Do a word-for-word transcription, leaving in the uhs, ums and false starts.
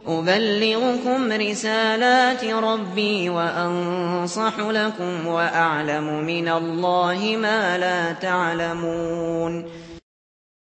أُبَلِّغُكُمْ رِسَالَاتِ رَبِّي وَأَنصَحُ لَكُمْ وَأَعْلَمُ مِنَ اللَّهِ مَا لَا تَعْلَمُونَ